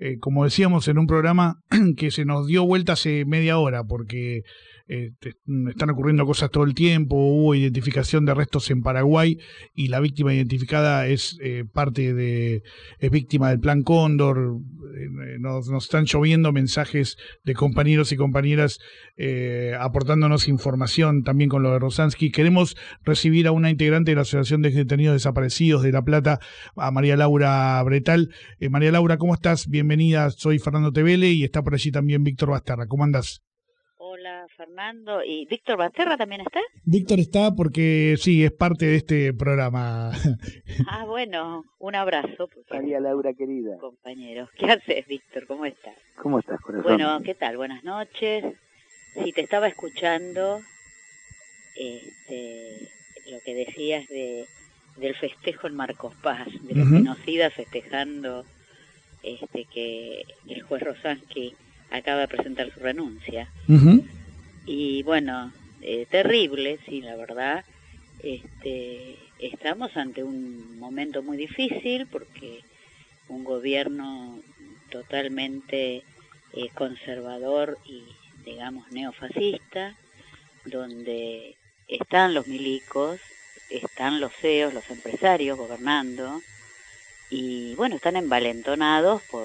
como decíamos en un programa que se nos dio vuelta hace media hora, porque están ocurriendo cosas todo el tiempo. Hubo identificación de restos en Paraguay y la víctima identificada es es víctima del Plan Cóndor. Nos están lloviendo mensajes de compañeros y compañeras aportándonos información también con lo de Rosansky. Queremos recibir a una integrante de la Asociación de Detenidos Desaparecidos de La Plata, a María Laura Bretal. María Laura, ¿cómo estás? Bienvenida, soy Fernando Tevele y está por allí también Víctor Basterra. ¿Cómo andás? Hola, Fernando. ¿Y Víctor Basterra también está? Víctor está porque sí, es parte de este programa. Ah, bueno, un abrazo. María Laura, querida. Compañeros. ¿Qué haces, Víctor? ¿Cómo estás? ¿Cómo estás, corazón? Bueno, ¿qué tal? Buenas noches. Sí, te estaba escuchando lo que decías del festejo en Marcos Paz, de los genocidas festejando que el juez Rosansky acaba de presentar su renuncia. Y bueno, terrible, sí, la verdad. Estamos ante un momento muy difícil porque un gobierno totalmente conservador y, digamos, neofascista, donde están los milicos, están los CEOs, los empresarios gobernando, y bueno, están envalentonados por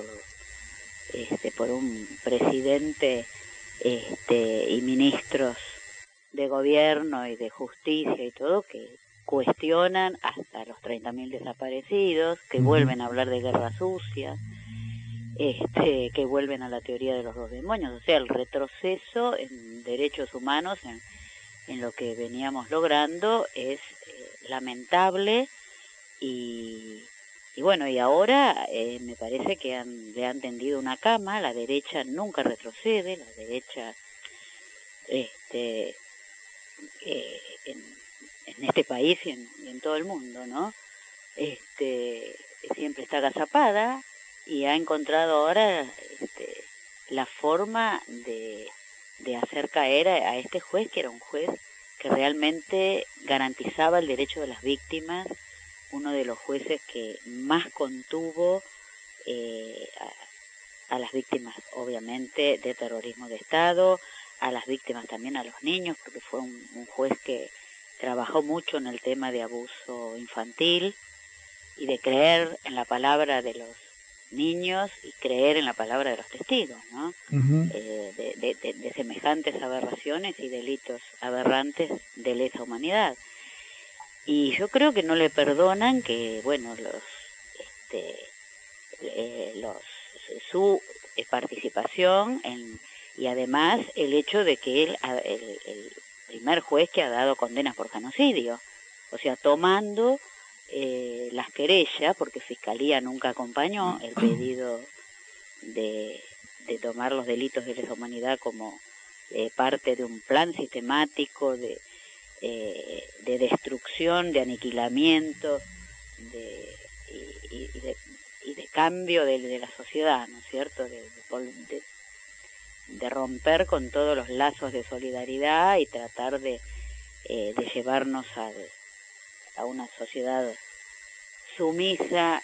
un presidente y ministros de gobierno y de justicia y todo que cuestionan hasta los 30.000 desaparecidos, que vuelven a hablar de guerra sucia, que vuelven a la teoría de los dos demonios, o sea, el retroceso en derechos humanos, en lo que veníamos logrando es lamentable y bueno, y ahora me parece que le han tendido una cama. La derecha nunca retrocede, la derecha en este país y en todo el mundo, ¿no? Siempre está agazapada y ha encontrado ahora la forma de hacer caer a este juez, que era un juez que realmente garantizaba el derecho de las víctimas, uno de los jueces que más contuvo a las víctimas, obviamente, de terrorismo de Estado, a las víctimas también, a los niños, porque fue un juez que trabajó mucho en el tema de abuso infantil y de creer en la palabra de los niños y creer en la palabra de los testigos, ¿no? De semejantes aberraciones y delitos aberrantes de lesa humanidad. Y yo creo que no le perdonan que, bueno, su participación y además el hecho de que él, el primer juez que ha dado condenas por genocidio, o sea, tomando las querellas, porque Fiscalía nunca acompañó el pedido de tomar los delitos de lesa humanidad como parte de un plan sistemático de destrucción, de aniquilamiento y de cambio de la sociedad, ¿no es cierto? De romper con todos los lazos de solidaridad y tratar de llevarnos a una sociedad sumisa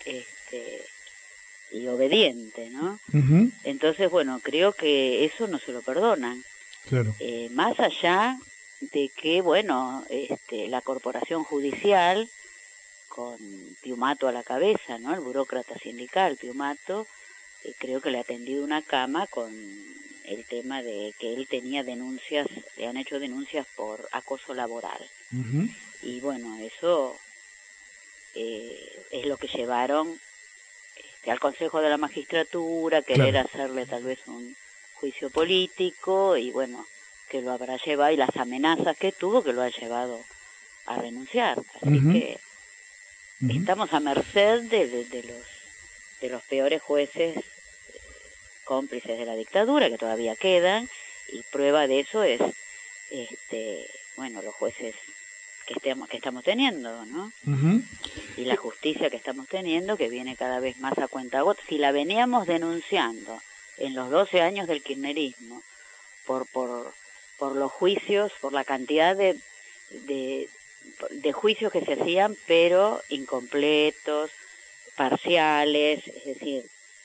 y obediente, ¿no? Entonces, bueno, creo que eso no se lo perdonan. Claro. Más allá de que, bueno, la corporación judicial, con Piumato a la cabeza, ¿no? El burócrata sindical Piumato, creo que le ha tendido una cama con el tema de que él tenía denuncias, le han hecho denuncias por acoso laboral. Y bueno, eso es lo que llevaron al Consejo de la Magistratura, querer hacerle tal vez un juicio político, y bueno, que lo habrá llevado, y las amenazas que tuvo, que lo ha llevado a renunciar. Así que estamos a merced de los peores jueces cómplices de la dictadura, que todavía quedan, y prueba de eso es bueno, los jueces que estamos teniendo, ¿no? Y la justicia que estamos teniendo, que viene cada vez más a cuentagotas. Si la veníamos denunciando en los 12 años del kirchnerismo por los juicios, por la cantidad de juicios que se hacían, pero incompletos, parciales, es decir,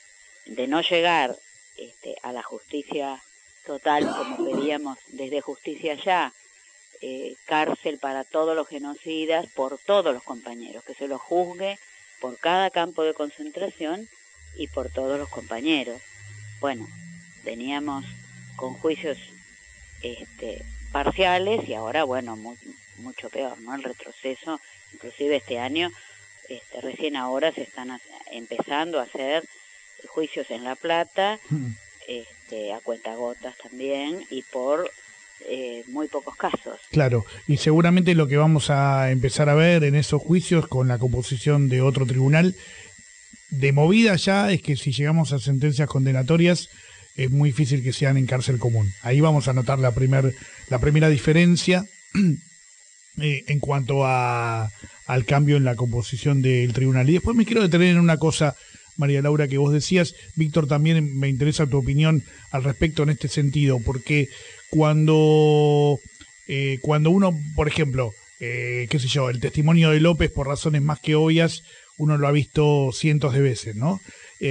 de no llegar a la justicia total como pedíamos desde Justicia Ya, cárcel para todos los genocidas, por todos los compañeros, que se los juzgue por cada campo de concentración y por todos los compañeros. Bueno, veníamos con juicios parciales y ahora, bueno, mucho peor, ¿no? El retroceso, inclusive este año, recién ahora se están empezando a hacer juicios en La Plata, a cuentagotas también, y por muy pocos casos. Claro, y seguramente lo que vamos a empezar a ver en esos juicios con la composición de otro tribunal de movida ya es que si llegamos a sentencias condenatorias es muy difícil que sean en cárcel común. Ahí vamos a notar la primera diferencia en cuanto al cambio en la composición del tribunal. Y después me quiero detener en una cosa, María Laura, que vos decías. Víctor, también me interesa tu opinión al respecto en este sentido, porque cuando uno, por ejemplo, qué sé yo, el testimonio de López, por razones más que obvias, uno lo ha visto cientos de veces, ¿no?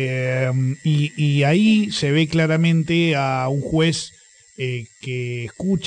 Y ahí se ve claramente a un juez que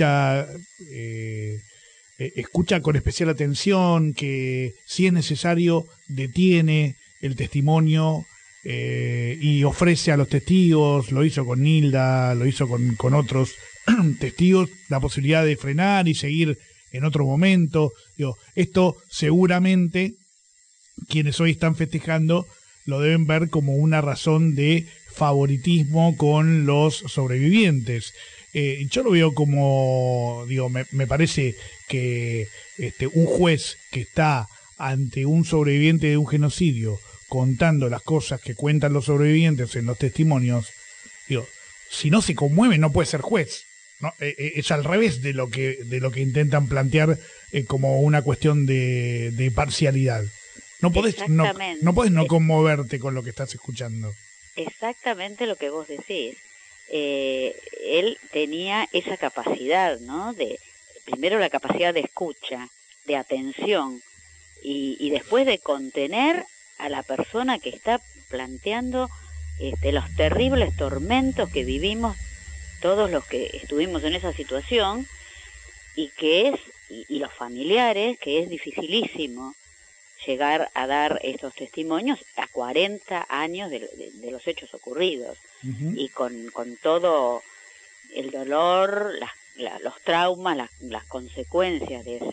escucha con especial atención, que si es necesario detiene el testimonio y ofrece a los testigos, lo hizo con Nilda, lo hizo con otros testigos, la posibilidad de frenar y seguir en otro momento. Digo, esto seguramente quienes hoy están festejando lo deben ver como una razón de favoritismo con los sobrevivientes. Yo lo veo como, digo, me parece que un juez que está ante un sobreviviente de un genocidio contando las cosas que cuentan los sobrevivientes en los testimonios, digo, si no se conmueve no puede ser juez, ¿no? Es al revés de lo que intentan plantear como una cuestión de parcialidad. No podés no conmoverte con lo que estás escuchando. Exactamente lo que vos decís. Él tenía esa capacidad, ¿no? Primero la capacidad de escucha, de atención, y después de contener a la persona que está planteando los terribles tormentos que vivimos todos los que estuvimos en esa situación, y los familiares, que es dificilísimo llegar a dar estos testimonios a 40 años de los hechos ocurridos. Uh-huh. Y con todo el dolor, los traumas, las consecuencias de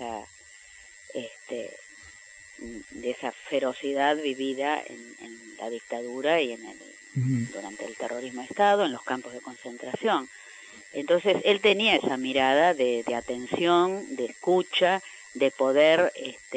esa ferocidad vivida en la dictadura y durante el terrorismo de Estado, en los campos de concentración. Entonces él tenía esa mirada de atención, de escucha, de poder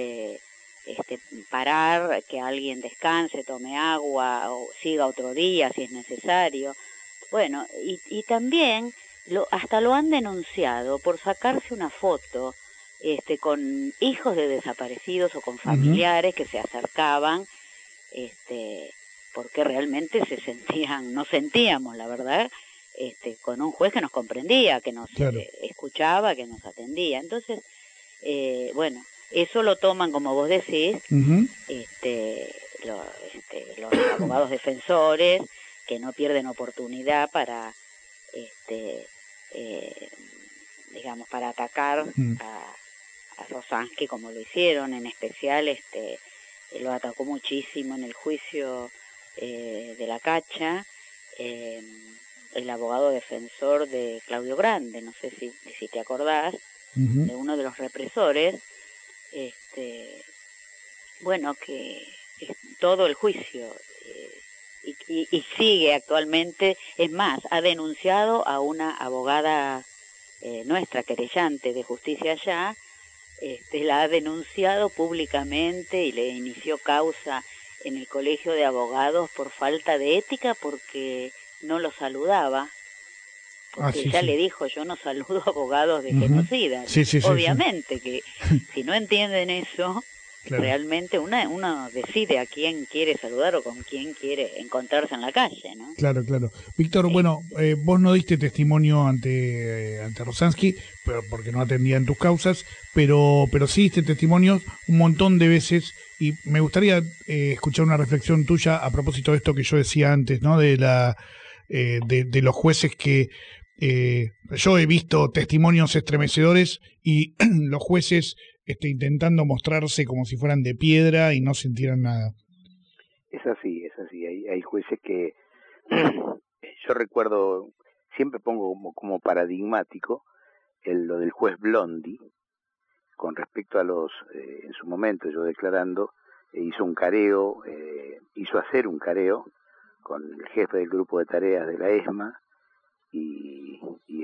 parar, que alguien descanse, tome agua o siga otro día si es necesario. Bueno, y también hasta lo han denunciado por sacarse una foto con hijos de desaparecidos o con familiares que se acercaban, porque realmente nos sentíamos, la verdad, con un juez que nos comprendía, que nos escuchaba, que nos atendía. Entonces, bueno, eso lo toman, como vos decís, los abogados defensores, que no pierden oportunidad para, digamos, para atacar a Rosansky, como lo hicieron. En especial, lo atacó muchísimo en el juicio de la Cacha, el abogado defensor de Claudio Grande, no sé si te acordás, de uno de los represores. Bueno, que todo el juicio y sigue actualmente. Es más, ha denunciado a una abogada nuestra, querellante de Justicia Ya, la ha denunciado públicamente y le inició causa en el Colegio de Abogados por falta de ética, porque no lo saludaba. Porque le dijo, yo no saludo abogados de genocidas. Obviamente que si no entienden eso, Claro. Realmente uno decide a quién quiere saludar o con quién quiere encontrarse en la calle, ¿no? Claro, claro. Víctor, bueno, vos no diste testimonio ante Rosansky, pero porque no atendían tus causas, pero sí diste testimonio un montón de veces, y me gustaría escuchar una reflexión tuya a propósito de esto que yo decía antes, ¿no? De los jueces que yo he visto testimonios estremecedores y los jueces intentando mostrarse como si fueran de piedra y no sintieran nada. Es así. Hay jueces que yo recuerdo, siempre pongo como paradigmático lo del juez Blondi, con respecto a en su momento yo declarando, hizo hacer un careo con el jefe del grupo de tareas de la ESMA y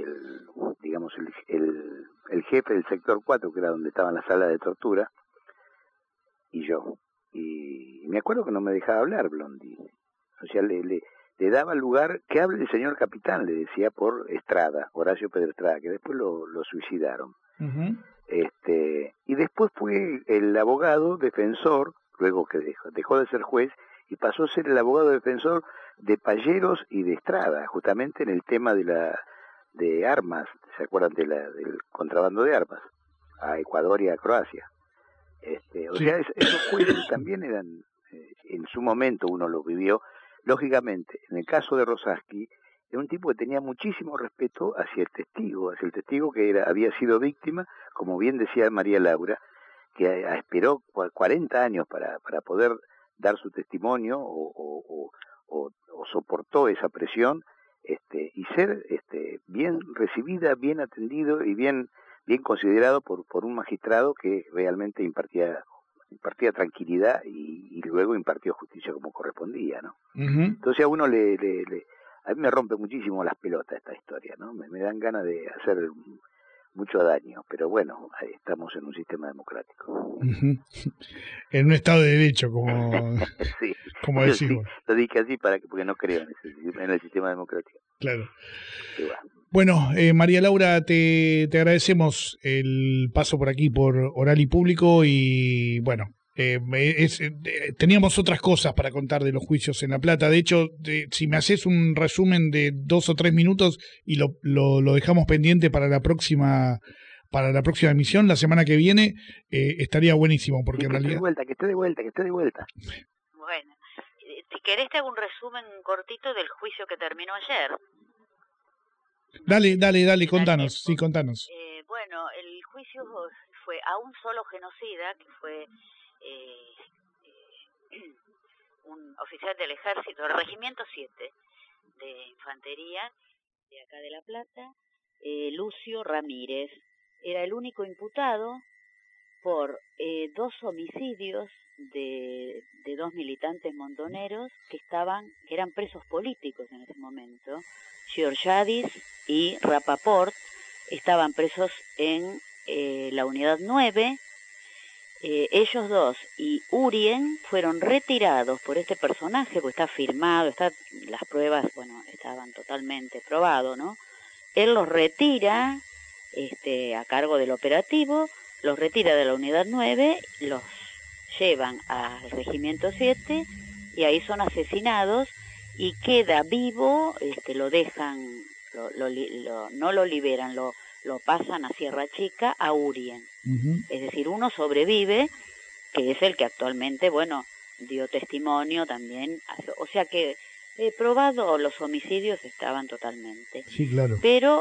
el jefe del sector 4, que era donde estaba la sala de tortura, y yo. Y me acuerdo que no me dejaba hablar Blondi. O sea, le daba lugar, que hable el señor capitán, le decía, por Estrada, Horacio Pedro Estrada, que después lo suicidaron. Uh-huh. Y después fue el abogado defensor, luego que dejó de ser juez, y pasó a ser el abogado defensor de Palleros y de Estrada, justamente en el tema de armas, ¿se acuerdan del contrabando de armas? A Ecuador y a Croacia. O sea, esos jueces también eran, en su momento uno los vivió, lógicamente, en el caso de Rosansky, era un tipo que tenía muchísimo respeto hacia el testigo que había sido víctima, como bien decía María Laura, que esperó 40 años para poder dar su testimonio o soportó esa presión, y ser bien recibida, bien atendido y bien considerado por un magistrado que realmente impartía tranquilidad y luego impartió justicia como correspondía, ¿no? Uh-huh. Entonces a uno a mí me rompe muchísimo las pelotas esta historia, ¿no? Me dan ganas de hacer mucho daño, pero bueno, estamos en un sistema democrático. Uh-huh. En un estado de derecho, como, sí, como decimos. Sí, lo dije así porque no creo en el sistema democrático. Claro. Bueno, María Laura, te agradecemos el paso por aquí, por Oral y Público, y bueno, teníamos otras cosas para contar de los juicios en La Plata. De hecho, si me haces un resumen de 2 o 3 minutos y lo dejamos pendiente para la próxima emisión, la semana que viene, estaría buenísimo, porque en realidad... Que esté de vuelta. Bueno, si querés te hago un resumen cortito del juicio que terminó ayer. Dale, contanos, sí, contanos. Bueno, el juicio fue a un solo genocida, que fue un oficial del ejército, del regimiento 7 de infantería de acá de La Plata, Lucio Ramírez. Era el único imputado por 2 homicidios de 2 militantes montoneros que eran presos políticos en ese momento. Georgiadis y Rapaport estaban presos en la unidad 9. Ellos 2 y Urien fueron retirados por este personaje, porque está firmado, las pruebas, bueno, estaban totalmente probados, ¿no? Él los retira a cargo del operativo, los retira de la unidad 9, los llevan al regimiento 7 y ahí son asesinados y queda vivo, lo dejan, no lo liberan, lo pasan a Sierra Chica, a Urien. Uh-huh. Es decir, uno sobrevive, que es el que actualmente, bueno, dio testimonio también, o sea que probado los homicidios estaban totalmente. Sí, claro. Pero,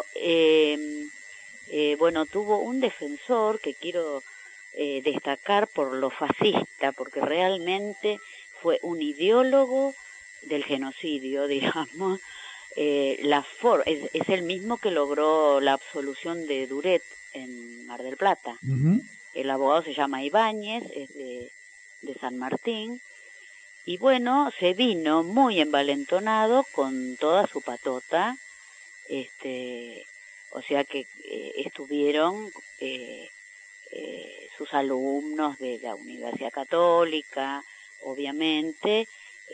bueno, tuvo un defensor que quiero destacar por lo fascista, porque realmente fue un ideólogo del genocidio, digamos. Es el mismo que logró la absolución de Duret en Mar del Plata. Uh-huh. El abogado se llama Ibáñez, es de San Martín, y bueno, se vino muy envalentonado con toda su patota, o sea que estuvieron sus alumnos de la Universidad Católica, obviamente,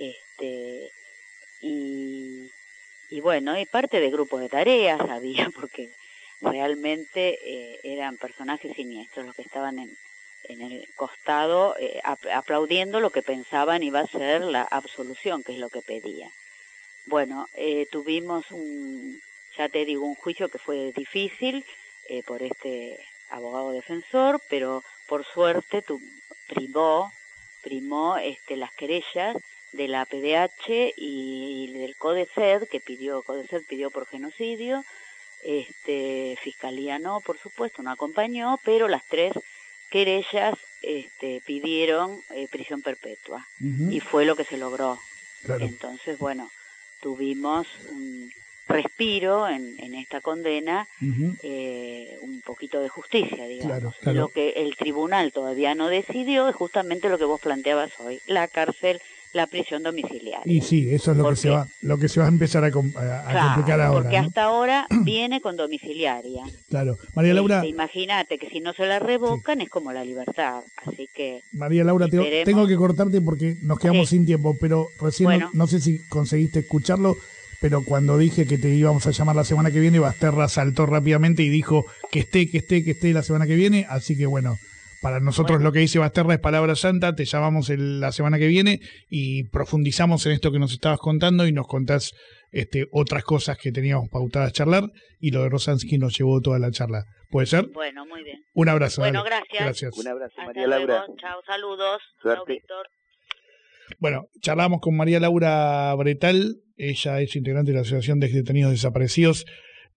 y bueno, y parte de grupos de tareas había, porque realmente eran personajes siniestros los que estaban en el costado, aplaudiendo lo que pensaban iba a ser la absolución, que es lo que pedía. Bueno, tuvimos ya te digo, un juicio que fue difícil por este abogado defensor, pero por suerte primó las querellas de la PDH y del CODECED, CODECED pidió por genocidio, Fiscalía no, por supuesto, no acompañó, pero las 3 querellas pidieron prisión perpetua, y fue lo que se logró. Claro. Entonces, bueno, tuvimos un respiro en esta condena, un poquito de justicia, digamos. Claro. Lo que el tribunal todavía no decidió es justamente lo que vos planteabas hoy, la cárcel, la prisión domiciliaria. Y sí, eso es lo que se va a empezar a complicar ahora. Porque ¿no? hasta ahora viene con domiciliaria. Claro. María Laura, imagínate que si no se la revocan es como la libertad, así que... María Laura, tengo que cortarte porque nos quedamos sin tiempo, pero recién no sé si conseguiste escucharlo, pero cuando dije que te íbamos a llamar la semana que viene, Basterra saltó rápidamente y dijo que esté la semana que viene, así que bueno... Para nosotros lo que dice Basterra es palabra santa, te llamamos la semana que viene y profundizamos en esto que nos estabas contando y nos contás otras cosas que teníamos pautadas charlar, y lo de Rosansky nos llevó toda la charla. ¿Puede ser? Bueno, muy bien. Un abrazo. Bueno, dale. Gracias. Un abrazo, Hasta María luego. Laura. Chao, saludos. Suerte. Chao, Víctor. Bueno, charlamos con María Laura Bretal, ella es integrante de la Asociación de Detenidos Desaparecidos.